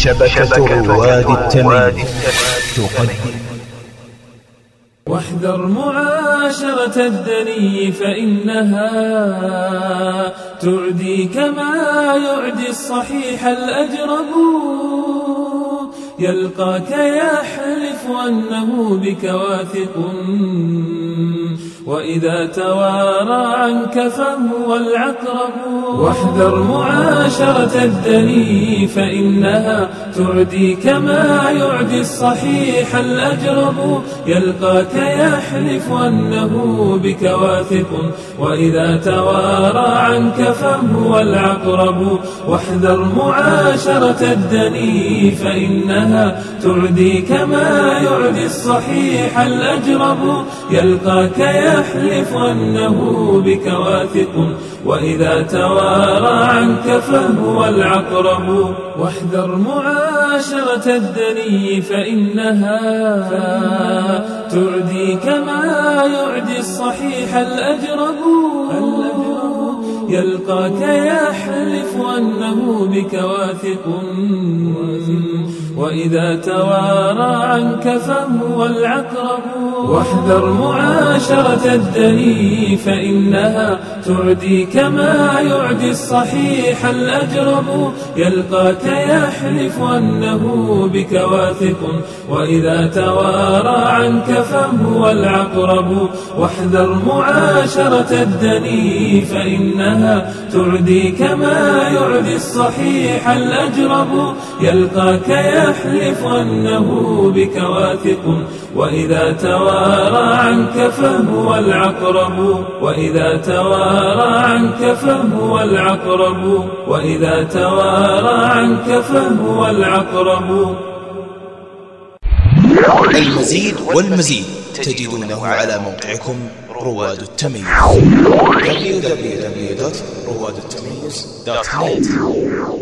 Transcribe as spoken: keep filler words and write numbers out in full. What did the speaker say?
شبكة رواد التمييز تقدم. واحذر معاشرة الدني فإنها تعدي كما يعدي الصحيح الأجرب. يلقاك يحلف أنه بك واثق، وإذا توارى عنك فهو العقرب. واحذر معاشرة الدني فإنها تعدي كما يعدي الصحيح الأجرب. يلقاك يحلف أنه بك واثق، وإذا توارى عنك فهو العقرب. واحذر معاشرة الدني فإنها تعدي كما يعدي الصحيح الأجرب. يلقاك يحلف أنه بك واثق، وإذا توارى عنك فهو العقرب. واحذر معاشرة الدني فإنها تعدي كما يعدي الصحيح الأجرب. يلقاك يحلف أنه بك واثق، وإذا توارى عنك فهو العقرب. واحذر معاشرة الدني فإنها تعدي كما يعدي الصحيح الأجرب. يلقاك يحلف أنه بك واثق، وإذا توارى عنك فهو العقرب. واحذر معاشرة الدني فإنها تعدي كما يعدي الصحيح الأجرب. يلقاك يحلف أنه بك واثق، وإذا توارى عنك فهو العقرب. وإذا توارى عنك فهو العقرب. وإذا توارى عنك فهو العقرب. المزيد والمزيد تجدونه على موقعكم رواد التمييز دبليو دبليو دبليو دوت رواد التمييز دوت نت.